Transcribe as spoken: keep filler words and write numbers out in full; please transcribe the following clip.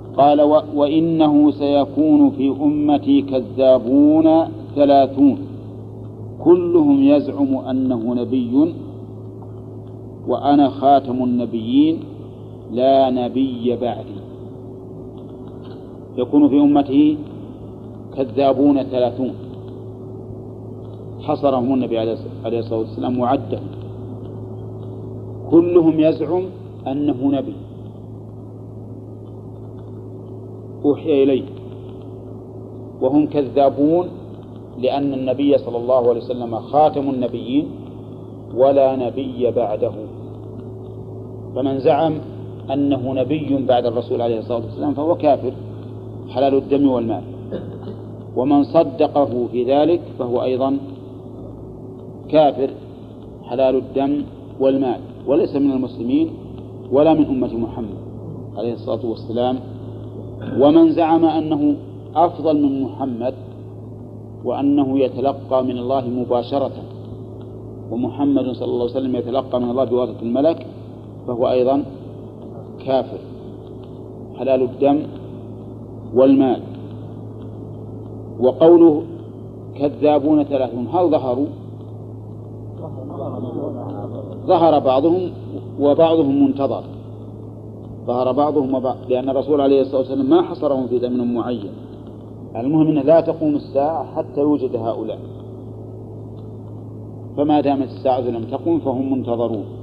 قال و... وإنه سيكون في أمتي كذابون ثلاثون كلهم يزعم أنه نبي وأنا خاتم النبيين لا نبي بعدي. يكون في أمته كذابون ثلاثون حصرهم النبي عليه الصلاة والسلام وعدهم، كلهم يزعم أنه نبي أوحي إليه، وهم كذابون لأن النبي صلى الله عليه وسلم خاتم النبيين ولا نبي بعده. فمن زعم أنه نبي بعد الرسول عليه الصلاة والسلام فهو كافر حلال الدم والمال، ومن صدقه في ذلك فهو أيضا كافر حلال الدم والمال، وليس من المسلمين ولا من أمة محمد عليه الصلاة والسلام. ومن زعم أنه أفضل من محمد وأنه يتلقى من الله مباشرة ومحمد صلى الله عليه وسلم يتلقى من الله بواسطة الملك فهو أيضا كافر حلال الدم والمال. وقوله كذابون ثلاثون هل ظهروا؟ ظهر بعضهم وبعضهم منتظر، ظهر بعضهم وبعض، لأن الرسول عليه الصلاة والسلام ما حصرهم في زمن معين. المهم أنه لا تقوم الساعة حتى يوجد هؤلاء، فما دامت الساعة لم تقم فهم منتظرون.